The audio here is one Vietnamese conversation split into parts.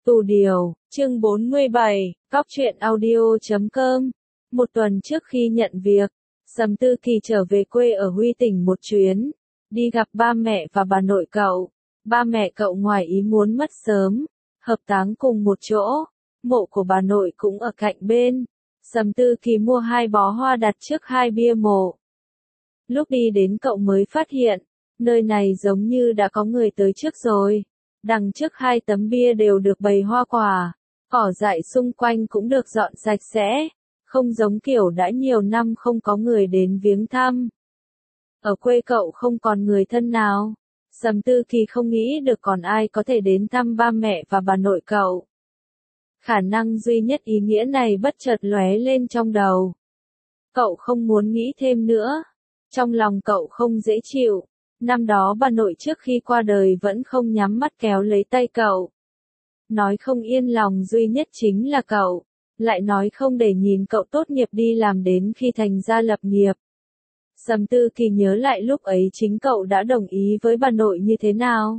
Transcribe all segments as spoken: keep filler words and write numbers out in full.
Tù điều, chương bốn mươi bảy, cóc truyện audio chấm com. Một tuần trước khi nhận việc, Sầm Tư Kỳ trở về quê ở Huy Tỉnh một chuyến, đi gặp ba mẹ và bà nội cậu. Ba mẹ cậu ngoài ý muốn mất sớm, hợp táng cùng một chỗ, mộ của bà nội cũng ở cạnh bên. Sầm Tư Kỳ mua hai bó hoa đặt trước hai bia mộ. Lúc đi đến cậu mới phát hiện, nơi này giống như đã có người tới trước rồi. Đằng trước hai tấm bia đều được bày hoa quả, cỏ dại xung quanh cũng được dọn sạch sẽ, không giống kiểu đã nhiều năm không có người đến viếng thăm. Ở quê cậu không còn người thân nào, Sầm Tư Kỳ không nghĩ được còn ai có thể đến thăm ba mẹ và bà nội cậu. Khả năng duy nhất ý nghĩa này bất chợt lóe lên trong đầu. Cậu không muốn nghĩ thêm nữa, trong lòng cậu không dễ chịu. Năm đó bà nội trước khi qua đời vẫn không nhắm mắt kéo lấy tay cậu. Nói không yên lòng duy nhất chính là cậu, lại nói không để nhìn cậu tốt nghiệp đi làm đến khi thành ra lập nghiệp. Sầm Tư Kỳ nhớ lại lúc ấy chính cậu đã đồng ý với bà nội như thế nào.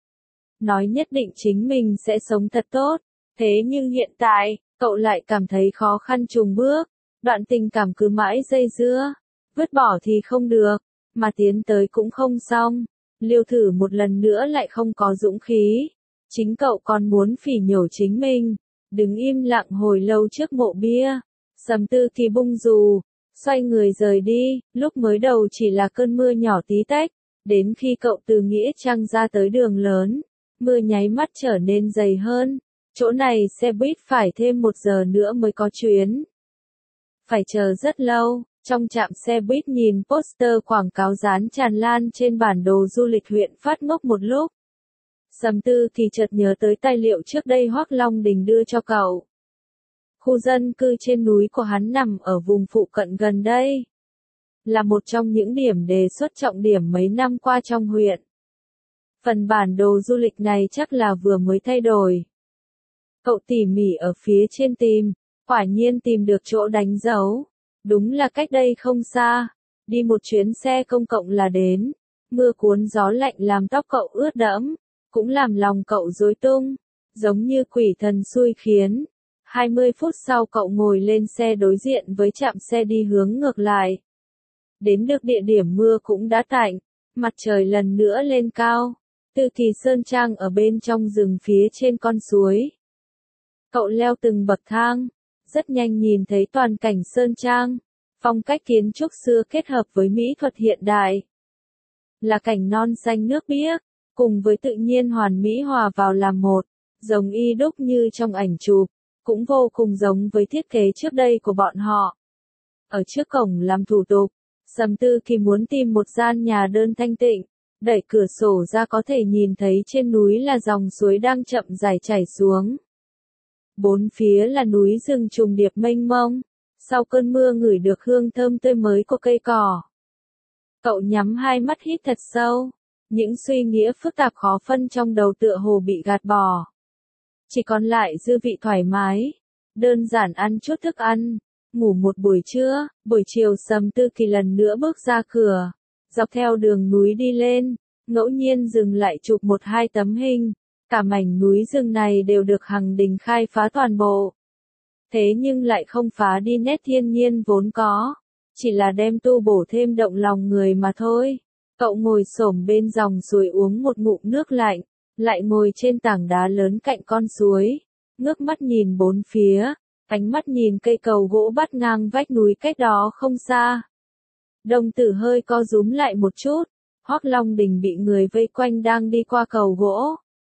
Nói nhất định chính mình sẽ sống thật tốt, thế nhưng hiện tại, cậu lại cảm thấy khó khăn chùng bước, đoạn tình cảm cứ mãi dây dưa, vứt bỏ thì không được. Mà tiến tới cũng không xong, liều thử một lần nữa lại không có dũng khí. Chính cậu còn muốn phỉ nhổ chính mình, đứng im lặng hồi lâu trước mộ bia. Sầm Tư Kỳ bung dù, xoay người rời đi, lúc mới đầu chỉ là cơn mưa nhỏ tí tách, đến khi cậu từ Nghĩa Trang ra tới đường lớn, mưa nháy mắt trở nên dày hơn, chỗ này xe buýt phải thêm một giờ nữa mới có chuyến. Phải chờ rất lâu. Trong trạm xe buýt nhìn poster quảng cáo dán tràn lan trên bản đồ du lịch huyện phát ngốc một lúc. Sầm Tư Kỳ chợt nhớ tới tài liệu trước đây Hoắc Long Đình đưa cho cậu. Khu dân cư trên núi của hắn nằm ở vùng phụ cận gần đây. Là một trong những điểm đề xuất trọng điểm mấy năm qua trong huyện. Phần bản đồ du lịch này chắc là vừa mới thay đổi. Cậu tỉ mỉ ở phía trên tìm, quả nhiên tìm được chỗ đánh dấu. Đúng là cách đây không xa, đi một chuyến xe công cộng là đến, mưa cuốn gió lạnh làm tóc cậu ướt đẫm, cũng làm lòng cậu rối tung, giống như quỷ thần xui khiến. hai mươi phút sau cậu ngồi lên xe đối diện với trạm xe đi hướng ngược lại. Đến được địa điểm mưa cũng đã tạnh, mặt trời lần nữa lên cao, Tư Kỳ Sơn Trang ở bên trong rừng phía trên con suối. Cậu leo từng bậc thang. Rất nhanh nhìn thấy toàn cảnh Sơn Trang, phong cách kiến trúc xưa kết hợp với mỹ thuật hiện đại. Là cảnh non xanh nước biếc, cùng với tự nhiên hoàn mỹ hòa vào làm một, giống y đúc như trong ảnh chụp, cũng vô cùng giống với thiết kế trước đây của bọn họ. Ở trước cổng làm thủ tục, Sầm Tư Kỳ muốn tìm một gian nhà đơn thanh tịnh, đẩy cửa sổ ra có thể nhìn thấy trên núi là dòng suối đang chậm rãi chảy xuống. Bốn phía là núi rừng trùng điệp mênh mông, sau cơn mưa ngửi được hương thơm tươi mới của cây cỏ. Cậu nhắm hai mắt hít thật sâu, những suy nghĩ phức tạp khó phân trong đầu tựa hồ bị gạt bỏ. Chỉ còn lại dư vị thoải mái, đơn giản ăn chút thức ăn, ngủ một buổi trưa, buổi chiều Sầm Tư Kỳ lần nữa bước ra cửa, dọc theo đường núi đi lên, ngẫu nhiên dừng lại chụp một hai tấm hình. Cả mảnh núi rừng này đều được Hằng Đình khai phá toàn bộ. Thế nhưng lại không phá đi nét thiên nhiên vốn có, chỉ là đem tu bổ thêm động lòng người mà thôi. Cậu ngồi xổm bên dòng suối uống một ngụm nước lạnh, lại ngồi trên tảng đá lớn cạnh con suối, ngước mắt nhìn bốn phía, ánh mắt nhìn cây cầu gỗ bắt ngang vách núi cách đó không xa. Đồng tử hơi co rúm lại một chút, Hoắc Long Đình bị người vây quanh đang đi qua cầu gỗ.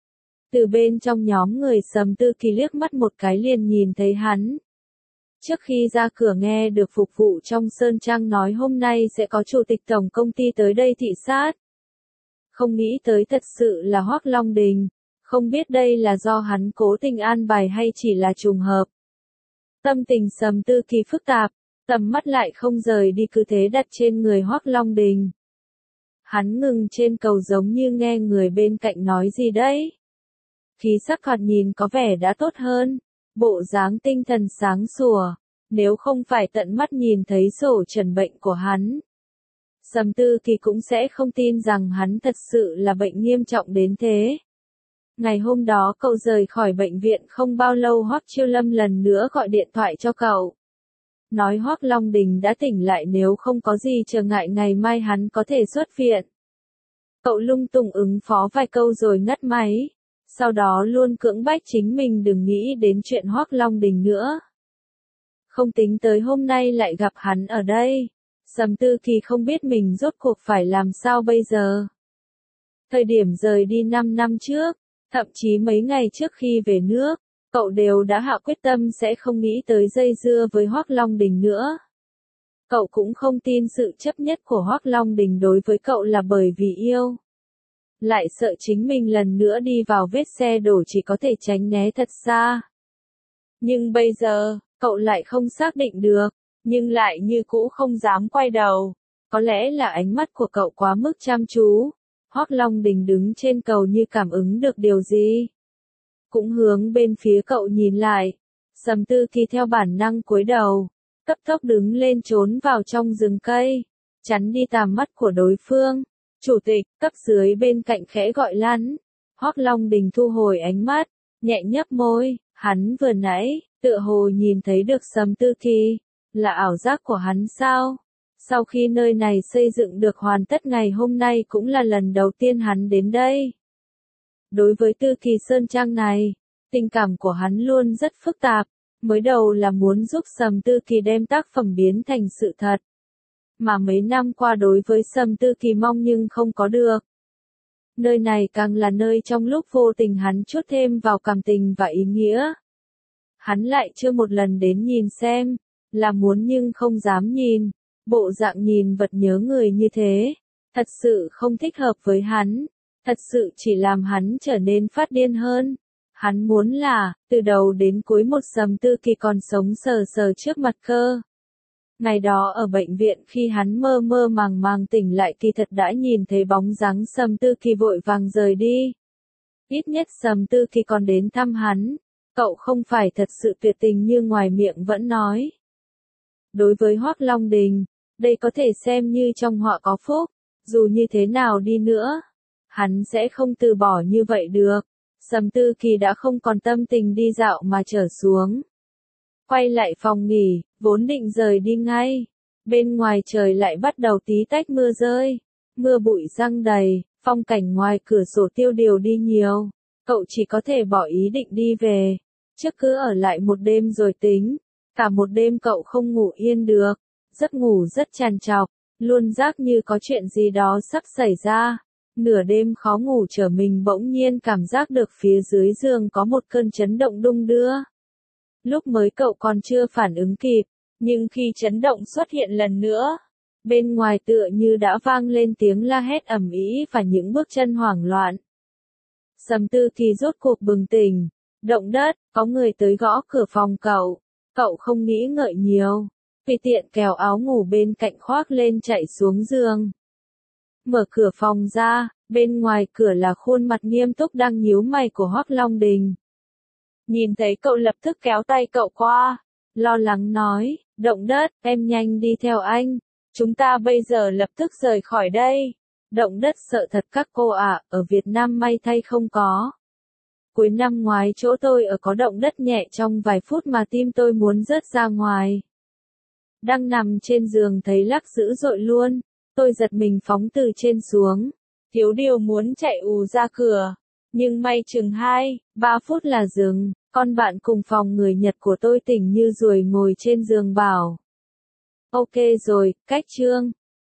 Từ bên trong nhóm người Sầm Tư Kỳ liếc mắt một cái liền nhìn thấy hắn. Trước khi ra cửa nghe được phục vụ trong Sơn Trang nói hôm nay sẽ có chủ tịch tổng công ty tới đây thị sát. Không nghĩ tới thật sự là Hoắc Long Đình, không biết đây là do hắn cố tình an bài hay chỉ là trùng hợp. Tâm tình Sầm Tư Kỳ phức tạp, tầm mắt lại không rời đi cứ thế đặt trên người Hoắc Long Đình. Hắn ngừng trên cầu giống như nghe người bên cạnh nói gì đấy. Khí sắc thoạt nhìn có vẻ đã tốt hơn, bộ dáng tinh thần sáng sủa, nếu không phải tận mắt nhìn thấy sổ trần bệnh của hắn. Sầm Tư Kỳ cũng sẽ không tin rằng hắn thật sự là bệnh nghiêm trọng đến thế. Ngày hôm đó cậu rời khỏi bệnh viện không bao lâu Hoắc Chiêu Lâm lần nữa gọi điện thoại cho cậu. Nói Hoắc Long Đình đã tỉnh lại, nếu không có gì trở ngại ngày mai hắn có thể xuất viện. Cậu lung tung ứng phó vài câu rồi ngắt máy. Sau đó luôn cưỡng bách chính mình đừng nghĩ đến chuyện Hoắc Long Đình nữa. Không tính tới hôm nay lại gặp hắn ở đây. Sầm Tư Kỳ không biết mình rốt cuộc phải làm sao bây giờ. Thời điểm rời đi năm năm trước, thậm chí mấy ngày trước khi về nước, cậu đều đã hạ quyết tâm sẽ không nghĩ tới dây dưa với Hoắc Long Đình nữa. Cậu cũng không tin sự chấp nhất của Hoắc Long Đình đối với cậu là bởi vì yêu. Lại sợ chính mình lần nữa đi vào vết xe đổ chỉ có thể tránh né thật xa. Nhưng bây giờ, cậu lại không xác định được, nhưng lại như cũ không dám quay đầu. Có lẽ là ánh mắt của cậu quá mức chăm chú. Hoắc Long Đình đứng trên cầu như cảm ứng được điều gì. Cũng hướng bên phía cậu nhìn lại. Sầm Tư Kỳ theo bản năng cúi đầu, cấp tốc đứng lên trốn vào trong rừng cây, chắn đi tầm mắt của đối phương. Chủ tịch, cấp dưới bên cạnh khẽ gọi lắn. Hoắc Long Đình thu hồi ánh mắt, nhẹ nhấp môi, hắn vừa nãy, tựa hồ nhìn thấy được Sầm Tư Kỳ, là ảo giác của hắn sao? Sau khi nơi này xây dựng được hoàn tất ngày hôm nay cũng là lần đầu tiên hắn đến đây. Đối với Tư Kỳ Sơn Trang này, tình cảm của hắn luôn rất phức tạp, mới đầu là muốn giúp Sầm Tư Kỳ đem tác phẩm biến thành sự thật. Mà mấy năm qua đối với Sầm Tư Kỳ mong nhưng không có được. Nơi này càng là nơi trong lúc vô tình hắn chuốt thêm vào cảm tình và ý nghĩa. Hắn lại chưa một lần đến nhìn xem, là muốn nhưng không dám nhìn, bộ dạng nhìn vật nhớ người như thế, thật sự không thích hợp với hắn, thật sự chỉ làm hắn trở nên phát điên hơn. Hắn muốn là, từ đầu đến cuối một Sầm Tư Kỳ còn sống sờ sờ trước mặt cơ. Ngày đó ở bệnh viện khi hắn mơ mơ màng màng tỉnh lại kỳ thật đã nhìn thấy bóng dáng Sầm Tư Kỳ vội vàng rời đi. Ít nhất Sầm Tư Kỳ còn đến thăm hắn, cậu không phải thật sự tuyệt tình như ngoài miệng vẫn nói. Đối với Hoắc Long Đình, đây có thể xem như trong họa có phúc, dù như thế nào đi nữa, hắn sẽ không từ bỏ như vậy được. Sầm Tư Kỳ đã không còn tâm tình đi dạo mà trở xuống. Quay lại phòng nghỉ, vốn định rời đi ngay. Bên ngoài trời lại bắt đầu tí tách mưa rơi. Mưa bụi giăng đầy, phong cảnh ngoài cửa sổ tiêu điều đi nhiều. Cậu chỉ có thể bỏ ý định đi về. Trước cứ ở lại một đêm rồi tính. Cả một đêm cậu không ngủ yên được. Giấc ngủ rất trằn trọc, luôn giác như có chuyện gì đó sắp xảy ra. Nửa đêm khó ngủ trở mình bỗng nhiên cảm giác được phía dưới giường có một cơn chấn động đung đưa. Lúc mới cậu còn chưa phản ứng kịp, nhưng khi chấn động xuất hiện lần nữa, bên ngoài tựa như đã vang lên tiếng la hét ầm ĩ và những bước chân hoảng loạn. Sầm Tư Kỳ rốt cuộc bừng tỉnh, động đất, có người tới gõ cửa phòng cậu, cậu không nghĩ ngợi nhiều, tùy tiện kéo áo ngủ bên cạnh khoác lên chạy xuống giường. Mở cửa phòng ra, bên ngoài cửa là khuôn mặt nghiêm túc đang nhíu mày của Hoắc Long Đình. Nhìn thấy cậu lập tức kéo tay cậu qua, lo lắng nói, động đất, em nhanh đi theo anh, chúng ta bây giờ lập tức rời khỏi đây. Động đất sợ thật các cô ạ, ở Việt Nam may thay không có. Cuối năm ngoái chỗ tôi ở có động đất nhẹ trong vài phút mà tim tôi muốn rớt ra ngoài. Đang nằm trên giường thấy lắc dữ dội luôn, tôi giật mình phóng từ trên xuống, thiếu điều muốn chạy ù ra cửa, nhưng may chừng hai, ba phút là dừng. Con bạn cùng phòng người Nhật của tôi tỉnh như ruồi ngồi trên giường bảo. Ok rồi, cách chương.